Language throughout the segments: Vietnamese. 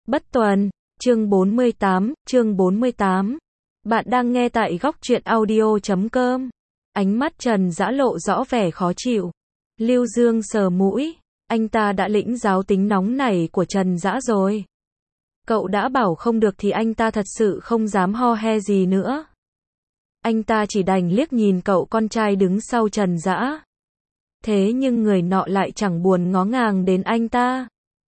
Bất Tuần, chương 48. Bạn đang nghe tại góc truyện audio.com. Ánh mắt Trần Dã lộ rõ vẻ khó chịu. Lưu Dương sờ mũi, anh ta đã lĩnh giáo tính nóng nảy của Trần Dã rồi. Cậu đã bảo không được thì anh ta thật sự không dám ho he gì nữa. Anh ta chỉ đành liếc nhìn cậu con trai đứng sau Trần Dã. Thế nhưng người nọ lại chẳng buồn ngó ngàng đến anh ta.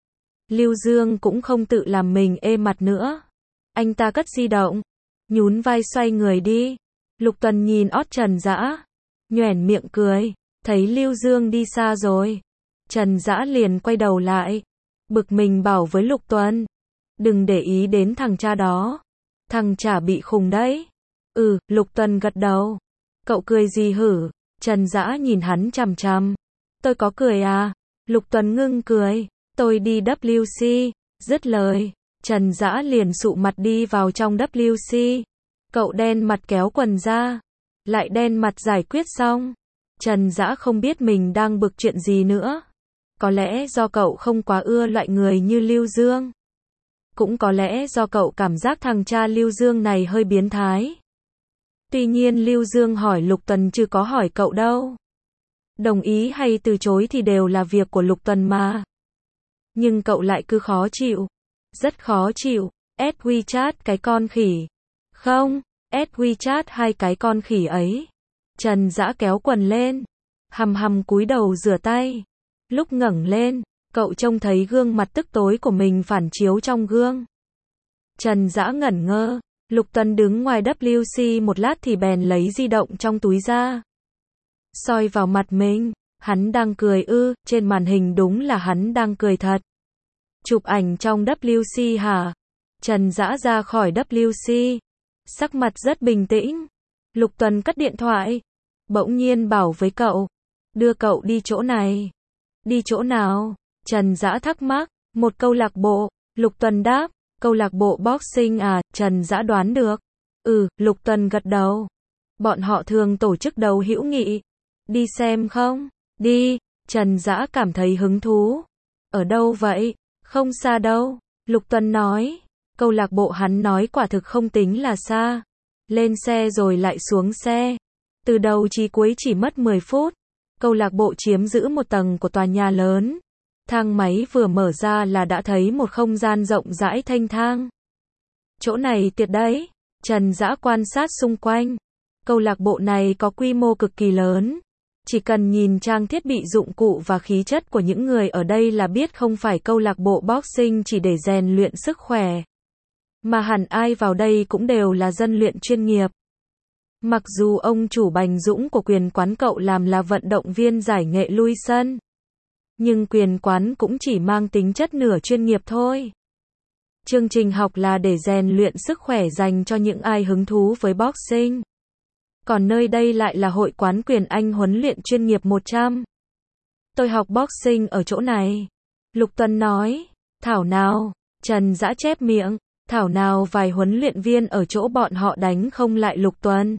Lưu Dương cũng không tự làm mình ê mặt nữa. Anh ta cất di động, nhún vai xoay người đi. Lục Tuần nhìn ót Trần Dã, nhoẻn miệng cười, thấy Lưu Dương đi xa rồi. Trần Dã liền quay đầu lại, bực mình bảo với Lục Tuần, đừng để ý đến thằng cha đó. Thằng chả bị khùng đấy. Lục Tuần gật đầu. Cậu cười gì hử? Trần Dã nhìn hắn chằm chằm. Tôi có cười à? Lục Tuần ngưng cười. Tôi đi WC. Dứt lời, Trần Dã liền sụ mặt đi vào trong WC. Cậu đen mặt kéo quần ra, lại đen mặt giải quyết xong. Trần Dã không biết mình đang bực chuyện gì nữa. Có lẽ do cậu không quá ưa loại người như Lưu Dương. Cũng có lẽ do cậu cảm giác thằng cha Lưu Dương này hơi biến thái. Tuy nhiên Lưu Dương hỏi Lục Tuần chứ có hỏi cậu đâu. Đồng ý hay từ chối thì đều là việc của Lục Tuần mà. Nhưng cậu lại cứ khó chịu. Rất khó chịu. Add WeChat cái con khỉ. Không, add WeChat hai cái con khỉ ấy. Trần Dã kéo quần lên, hầm cúi đầu rửa tay. Lúc ngẩng lên, cậu trông thấy gương mặt tức tối của mình phản chiếu trong gương. Trần Dã ngẩn ngơ. Lục Tuần đứng ngoài WC một lát thì bèn lấy di động trong túi ra. Soi vào mặt mình, hắn đang cười trên màn hình đúng là hắn đang cười thật. Chụp ảnh trong WC hả? Trần Dã ra khỏi WC, sắc mặt rất bình tĩnh. Lục Tuần cất điện thoại, bỗng nhiên bảo với cậu, đưa cậu đi chỗ này. Đi chỗ nào? Trần Dã thắc mắc. Một câu lạc bộ. Lục Tuần đáp, câu lạc bộ boxing à? Trần Dã đoán được. Lục Tuần gật đầu. Bọn họ thường tổ chức đấu hữu nghị. Đi xem không? Đi. Trần Dã cảm thấy hứng thú. Ở đâu vậy? Không xa đâu. Lục Tuần nói. Câu lạc bộ hắn nói quả thực không tính là xa. Lên xe rồi lại xuống xe. Từ đầu chí cuối chỉ mất 10 phút. Câu lạc bộ chiếm giữ một tầng của tòa nhà lớn. Thang máy vừa mở ra là đã thấy một không gian rộng rãi thênh thang. Chỗ này tuyệt đấy. Trần Dã quan sát xung quanh. Câu lạc bộ này có quy mô cực kỳ lớn. Chỉ cần nhìn trang thiết bị dụng cụ và khí chất của những người ở đây là biết không phải câu lạc bộ boxing chỉ để rèn luyện sức khỏe. Mà hẳn ai vào đây cũng đều là dân luyện chuyên nghiệp. Mặc dù ông chủ Bành Dũng của quyền quán cậu làm là vận động viên giải nghệ lui sân. Nhưng quyền quán cũng chỉ mang tính chất nửa chuyên nghiệp thôi. Chương trình học là để rèn luyện sức khỏe dành cho những ai hứng thú với boxing. Còn nơi đây lại là hội quán quyền Anh huấn luyện chuyên nghiệp 100. Tôi học boxing ở chỗ này. Lục Tuần nói. Thảo nào? Trần Dã chép miệng. Thảo nào vài huấn luyện viên ở chỗ bọn họ đánh không lại Lục Tuần.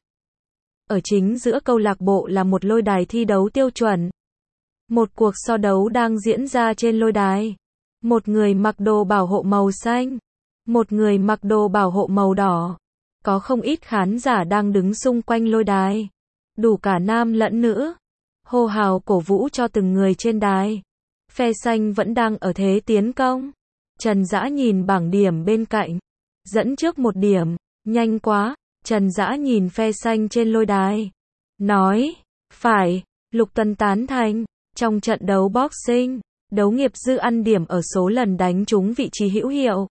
Ở chính giữa câu lạc bộ là một lôi đài thi đấu tiêu chuẩn. Một cuộc so đấu đang diễn ra trên lôi đài. Một người mặc đồ bảo hộ màu xanh. Một người mặc đồ bảo hộ màu đỏ. Có không ít khán giả đang đứng xung quanh lôi đài. Đủ cả nam lẫn nữ. Hô hào cổ vũ cho từng người trên đài. Phe xanh vẫn đang ở thế tiến công. Trần Dã nhìn bảng điểm bên cạnh. Dẫn trước 1 điểm. Nhanh quá. Trần Dã nhìn phe xanh trên lôi đài. Nói. Phải. Lục Tuần tán thành. Trong trận đấu boxing, đấu nghiệp dư ăn điểm ở số lần đánh trúng vị trí hữu hiệu.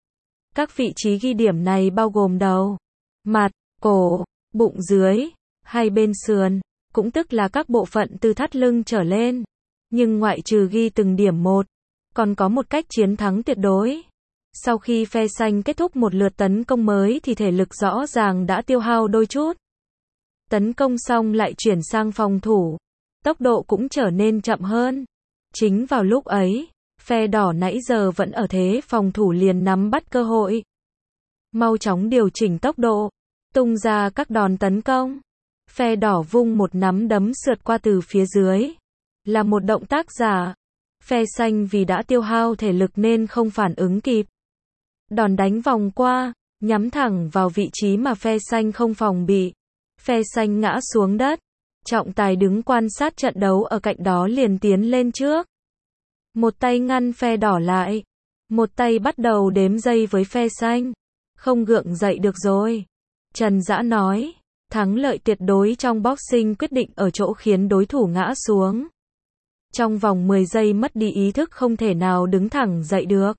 Các vị trí ghi điểm này bao gồm đầu, mặt, cổ, bụng dưới, hai bên sườn, cũng tức là các bộ phận từ thắt lưng trở lên. Nhưng ngoại trừ ghi từng điểm một, còn có một cách chiến thắng tuyệt đối. Sau khi phe xanh kết thúc một lượt tấn công mới thì thể lực rõ ràng đã tiêu hao đôi chút. Tấn công xong lại chuyển sang phòng thủ. Tốc độ cũng trở nên chậm hơn. Chính vào lúc ấy, phe đỏ nãy giờ vẫn ở thế phòng thủ liền nắm bắt cơ hội. Mau chóng điều chỉnh tốc độ, tung ra các đòn tấn công. Phe đỏ vung một nắm đấm sượt qua từ phía dưới. Là một động tác giả. Phe xanh vì đã tiêu hao thể lực nên không phản ứng kịp. Đòn đánh vòng qua, nhắm thẳng vào vị trí mà phe xanh không phòng bị. Phe xanh ngã xuống đất. Trọng tài đứng quan sát trận đấu ở cạnh đó liền tiến lên trước. Một tay ngăn phe đỏ lại. Một tay bắt đầu đếm giây với phe xanh. Không gượng dậy được rồi. Trần Dã nói, thắng lợi tuyệt đối trong boxing quyết định ở chỗ khiến đối thủ ngã xuống. Trong vòng 10 giây mất đi ý thức không thể nào đứng thẳng dậy được.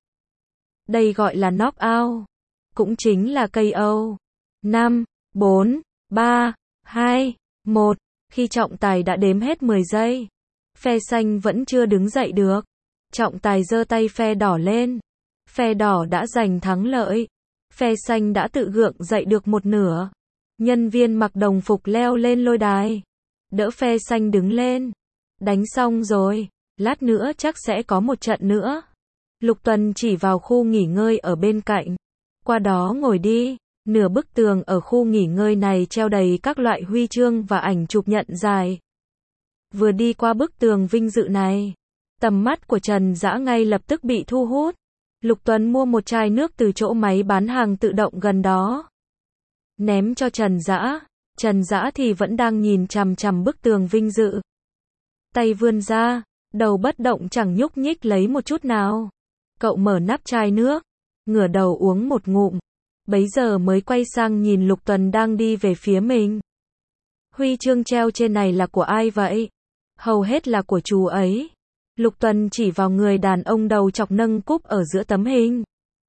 Đây gọi là knockout. Cũng chính là KO. 5, 4, 3, 2, 1. Khi trọng tài đã đếm hết 10 giây, phe xanh vẫn chưa đứng dậy được. Trọng tài giơ tay phe đỏ lên. Phe đỏ đã giành thắng lợi. Phe xanh đã tự gượng dậy được một nửa. Nhân viên mặc đồng phục leo lên lôi đài. Đỡ phe xanh đứng lên. Đánh xong rồi, lát nữa chắc sẽ có một trận nữa. Lục Tuần chỉ vào khu nghỉ ngơi ở bên cạnh. Qua đó ngồi đi. Nửa bức tường ở khu nghỉ ngơi này treo đầy các loại huy chương và ảnh chụp nhận giải. Vừa đi qua bức tường vinh dự này, tầm mắt của Trần Dã ngay lập tức bị thu hút. Lục Tuần mua một chai nước từ chỗ máy bán hàng tự động gần đó. Ném cho Trần Dã. Trần Dã thì vẫn đang nhìn chằm chằm bức tường vinh dự. Tay vươn ra, đầu bất động chẳng nhúc nhích lấy một chút nào. Cậu mở nắp chai nước, ngửa đầu uống một ngụm. Bấy giờ mới quay sang nhìn Lục Tuần đang đi về phía mình. Huy chương treo trên này là của ai vậy? Hầu hết là của chú ấy. Lục Tuần chỉ vào người đàn ông đầu chọc nâng cúp ở giữa tấm hình.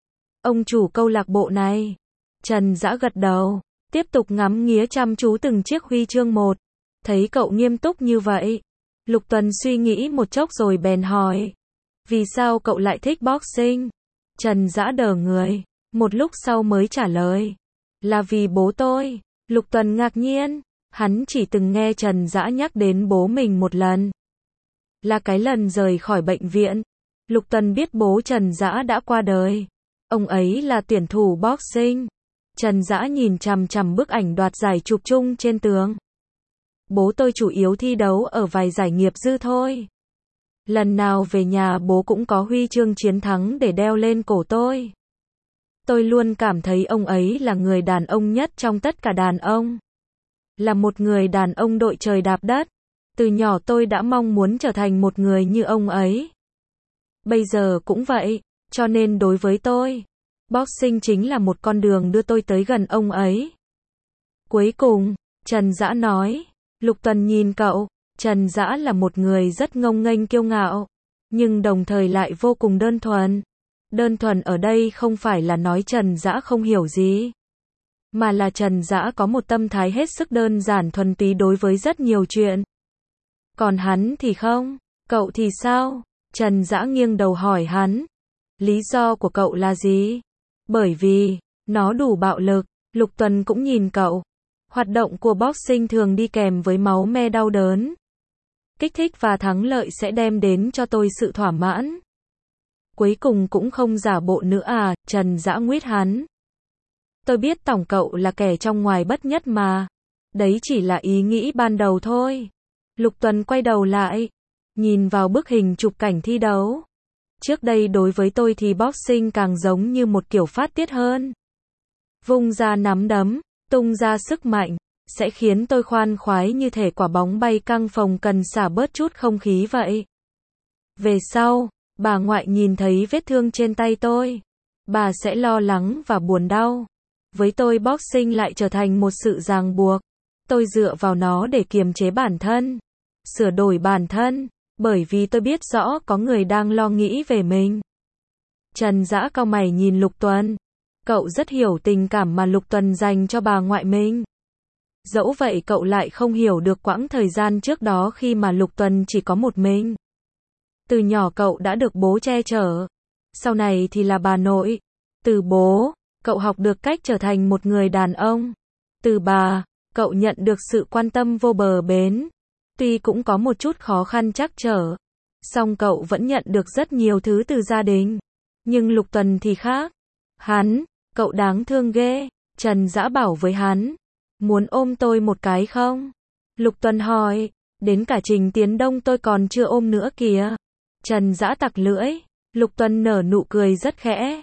Ông chủ câu lạc bộ này. Trần Dã gật đầu, tiếp tục ngắm nghía chăm chú từng chiếc huy chương một. Thấy cậu nghiêm túc như vậy, Lục Tuần suy nghĩ một chốc rồi bèn hỏi. Vì sao cậu lại thích boxing? Trần Dã đờ người. Một lúc sau mới trả lời. Là vì bố tôi. Lục Tuần ngạc nhiên. Hắn chỉ từng nghe Trần Dã nhắc đến bố mình một lần. Là cái lần rời khỏi bệnh viện. Lục Tuần biết bố Trần Dã đã qua đời. Ông ấy là tuyển thủ boxing. Trần Dã nhìn chằm chằm bức ảnh đoạt giải chụp chung trên tường. Bố tôi chủ yếu thi đấu ở vài giải nghiệp dư thôi. Lần nào về nhà bố cũng có huy chương chiến thắng để đeo lên cổ tôi. Tôi luôn cảm thấy ông ấy là người đàn ông nhất trong tất cả đàn ông. Là một người đàn ông đội trời đạp đất. Từ nhỏ tôi đã mong muốn trở thành một người như ông ấy. Bây giờ cũng vậy, cho nên đối với tôi, boxing chính là một con đường đưa tôi tới gần ông ấy. Cuối cùng, Trần Dã nói, Lục Tuần nhìn cậu, Trần Dã là một người rất ngông nghênh kiêu ngạo, nhưng đồng thời lại vô cùng đơn thuần. Đơn thuần ở đây không phải là nói Trần Dã không hiểu gì, mà là Trần Dã có một tâm thái hết sức đơn giản thuần túy đối với rất nhiều chuyện. Còn hắn thì không, cậu thì sao? Trần Dã nghiêng đầu hỏi hắn. Lý do của cậu là gì? Bởi vì, nó đủ bạo lực. Lục Tuần cũng nhìn cậu. Hoạt động của boxing thường đi kèm với máu me đau đớn. Kích thích và thắng lợi sẽ đem đến cho tôi sự thỏa mãn. Cuối cùng cũng không giả bộ nữa à, Trần Dã nguyết hắn. Tôi biết tổng cậu là kẻ trong ngoài bất nhất mà. Đấy chỉ là ý nghĩ ban đầu thôi. Lục Tuần quay đầu lại, nhìn vào bức hình chụp cảnh thi đấu. Trước đây đối với tôi thì boxing càng giống như một kiểu phát tiết hơn. Vung ra nắm đấm, tung ra sức mạnh, sẽ khiến tôi khoan khoái như thể quả bóng bay căng phồng cần xả bớt chút không khí vậy. Về sau, bà ngoại nhìn thấy vết thương trên tay tôi, bà sẽ lo lắng và buồn đau. Với tôi boxing lại trở thành một sự ràng buộc. Tôi dựa vào nó để kiềm chế bản thân, sửa đổi bản thân, bởi vì tôi biết rõ có người đang lo nghĩ về mình. Trần Dã cau mày nhìn Lục Tuần. Cậu rất hiểu tình cảm mà Lục Tuần dành cho bà ngoại mình. Dẫu vậy cậu lại không hiểu được quãng thời gian trước đó khi mà Lục Tuần chỉ có một mình. Từ nhỏ cậu đã được bố che chở. Sau này thì là bà nội. Từ bố, cậu học được cách trở thành một người đàn ông. Từ bà, cậu nhận được sự quan tâm vô bờ bến. Tuy cũng có một chút khó khăn trắc trở, song cậu vẫn nhận được rất nhiều thứ từ gia đình. Nhưng Lục Tuần thì khác. Hắn, cậu đáng thương ghê. Trần Dã bảo với hắn. Muốn ôm tôi một cái không? Lục Tuần hỏi. Đến cả Trình Tiến Đông tôi còn chưa ôm nữa kìa. Trần Dã tặc lưỡi. Lục Tuần nở nụ cười rất khẽ.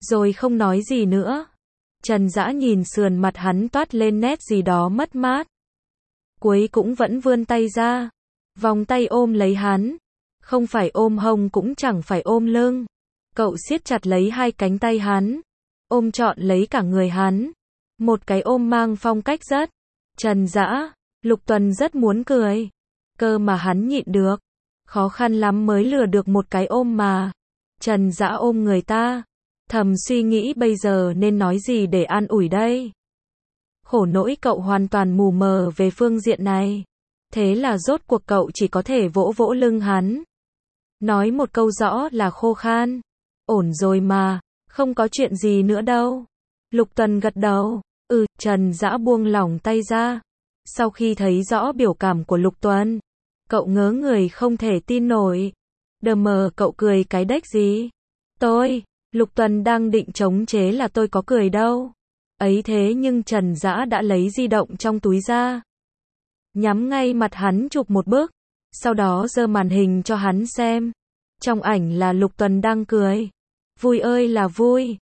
rồi không nói gì nữa. Trần Dã nhìn sườn mặt hắn toát lên nét gì đó mất mát. Cuối cũng vẫn vươn tay ra, vòng tay ôm lấy hắn. Không phải ôm hông cũng chẳng phải ôm lưng. Cậu siết chặt lấy hai cánh tay hắn, ôm trọn lấy cả người hắn. Một cái ôm mang phong cách rất Trần Dã. Lục Tuần rất muốn cười, cơ mà hắn nhịn được. Khó khăn lắm mới lừa được một cái ôm mà. Trần Dã ôm người ta, thầm suy nghĩ bây giờ nên nói gì để an ủi đây. Khổ nỗi cậu hoàn toàn mù mờ về phương diện này. Thế là rốt cuộc cậu chỉ có thể vỗ vỗ lưng hắn. Nói một câu rõ là khô khan. Ổn rồi mà, không có chuyện gì nữa đâu. Lục Tuần gật đầu. Trần Dã buông lỏng tay ra. Sau khi thấy rõ biểu cảm của Lục Tuần, cậu ngớ người không thể tin nổi. Đờ mờ cậu cười cái đếch gì? Lục Tuần đang định chống chế là tôi có cười đâu. Ấy thế nhưng Trần Dã đã lấy di động trong túi ra. Nhắm ngay mặt hắn chụp một bức. Sau đó giơ màn hình cho hắn xem. Trong ảnh là Lục Tuần đang cười. Vui ơi là vui.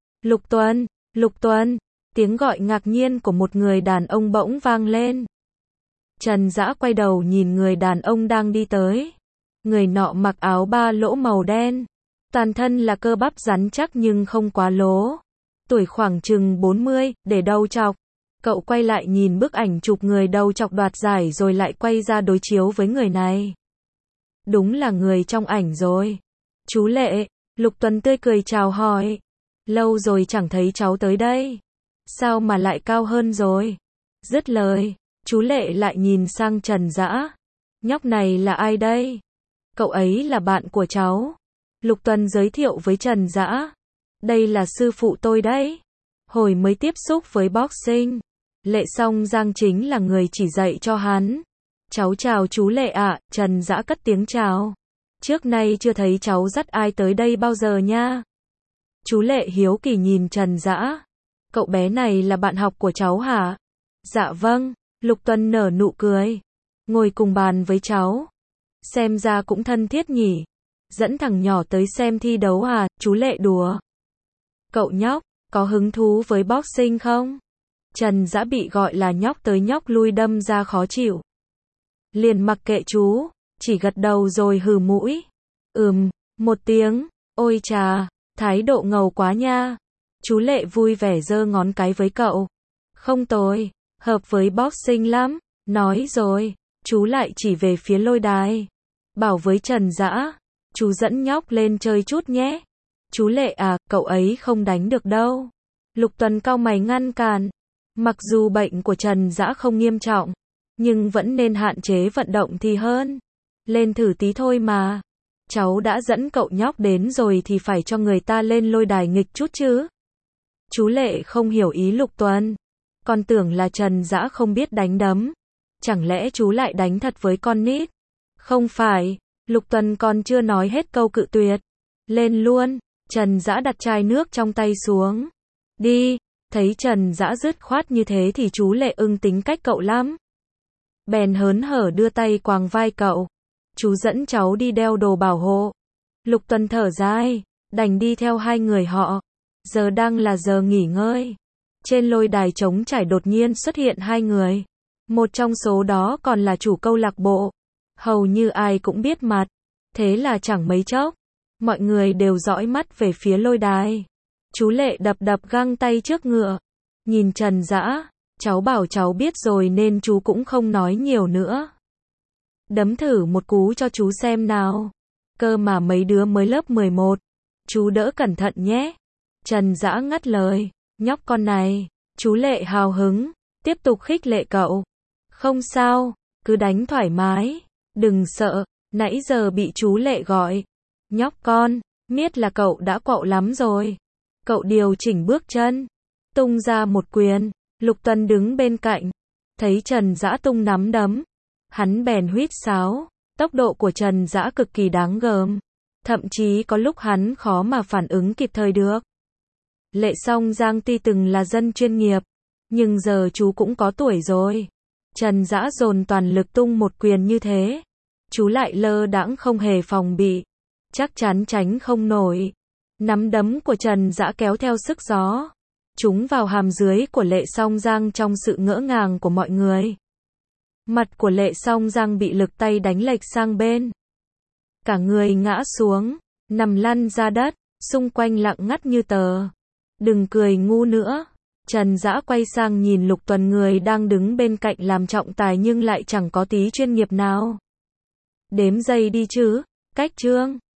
Lục Tuần. Tiếng gọi ngạc nhiên của một người đàn ông bỗng vang lên. Trần Dã quay đầu nhìn người đàn ông đang đi tới. Người nọ mặc áo ba lỗ màu đen. Toàn thân là cơ bắp rắn chắc nhưng không quá lố. Tuổi khoảng chừng 40, để đầu trọc. Cậu quay lại nhìn bức ảnh chụp người đầu trọc đoạt giải rồi lại quay ra đối chiếu với người này. Đúng là người trong ảnh rồi. Chú Lệ, Lục Tuần tươi cười chào hỏi. Lâu rồi chẳng thấy cháu tới đây. Sao mà lại cao hơn rồi? Dứt lời, chú Lệ lại nhìn sang Trần Dã. Nhóc này là ai đây? Cậu ấy là bạn của cháu. Lục Tuần giới thiệu với Trần Dã. Đây là sư phụ tôi đấy. Hồi mới tiếp xúc với boxing, Lệ Song Giang chính là người chỉ dạy cho hắn. Cháu chào chú Lệ ạ. Trần Dã cất tiếng chào. Trước nay chưa thấy cháu dắt ai tới đây bao giờ nha. Chú Lệ hiếu kỳ nhìn Trần Dã. Cậu bé này là bạn học của cháu hả? Dạ vâng. Lục Tuần nở nụ cười. Ngồi cùng bàn với cháu. Xem ra cũng thân thiết nhỉ. Dẫn thằng nhỏ tới xem thi đấu à? Chú Lệ đùa. Cậu nhóc, có hứng thú với boxing không? Trần Dã bị gọi là nhóc tới nhóc lui đâm ra khó chịu. Liền mặc kệ chú, chỉ gật đầu rồi hừ mũi. Một tiếng. Ôi chà, thái độ ngầu quá nha. Chú Lệ vui vẻ giơ ngón cái với cậu. Không tồi, hợp với boxing lắm. Nói rồi, chú lại chỉ về phía lôi đài. Bảo với Trần Dã, chú dẫn nhóc lên chơi chút nhé. Chú Lệ à, cậu ấy không đánh được đâu. Lục Tuần cau mày ngăn cản. Mặc dù bệnh của Trần Dã không nghiêm trọng, nhưng vẫn nên hạn chế vận động thì hơn. Lên thử tí thôi mà. Cháu đã dẫn cậu nhóc đến rồi thì phải cho người ta lên lôi đài nghịch chút chứ. Chú Lệ không hiểu ý Lục Tuần. Con tưởng là Trần Dã không biết đánh đấm. Chẳng lẽ chú lại đánh thật với con nít? Không phải. Lục Tuần còn chưa nói hết câu cự tuyệt. Lên luôn. Trần Dã đặt chai nước trong tay xuống. Đi. Thấy Trần Dã dứt khoát như thế thì chú Lệ ưng tính cách cậu lắm. Bèn hớn hở đưa tay quàng vai cậu. Chú dẫn cháu đi đeo đồ bảo hộ. Lục Tuần thở dài, đành đi theo hai người họ. Giờ đang là giờ nghỉ ngơi. Trên lôi đài trống trải đột nhiên xuất hiện hai người. Một trong số đó còn là chủ câu lạc bộ. Hầu như ai cũng biết mặt. Thế là chẳng mấy chốc, mọi người đều dõi mắt về phía lôi đài. Chú Lệ đập đập găng tay trước ngựa. Nhìn Trần Dã, cháu bảo cháu biết rồi nên chú cũng không nói nhiều nữa. Đấm thử một cú cho chú xem nào. Cơ mà mấy đứa mới lớp 11. Chú đỡ cẩn thận nhé. Trần Dã ngắt lời. Nhóc con này. Chú Lệ hào hứng, tiếp tục khích lệ cậu. Không sao, cứ đánh thoải mái. Đừng sợ, nãy giờ bị chú Lệ gọi. Nhóc con, biết là cậu đã quạo lắm rồi. Cậu điều chỉnh bước chân, tung ra một quyền. Lục Tuần đứng bên cạnh, thấy Trần Dã tung nắm đấm. Hắn bèn huýt sáo. Tốc độ của Trần Dã cực kỳ đáng gờm. Thậm chí có lúc hắn khó mà phản ứng kịp thời được. Lệ Song Giang tuy từng là dân chuyên nghiệp, nhưng giờ chú cũng có tuổi rồi. Trần Dã dồn toàn lực tung một quyền như thế. Chú lại lơ đãng không hề phòng bị. Chắc chắn tránh không nổi. Nắm đấm của Trần Dã kéo theo sức gió, trúng vào hàm dưới của Lệ Song Giang trong sự ngỡ ngàng của mọi người. Mặt của Lệ Song Giang bị lực tay đánh lệch sang bên. Cả người ngã xuống, nằm lăn ra đất, xung quanh lặng ngắt như tờ. Đừng cười ngu nữa. Trần Dã quay sang nhìn Lục Tuần, người đang đứng bên cạnh làm trọng tài nhưng lại chẳng có tí chuyên nghiệp nào. Đếm giây đi chứ, cách chương.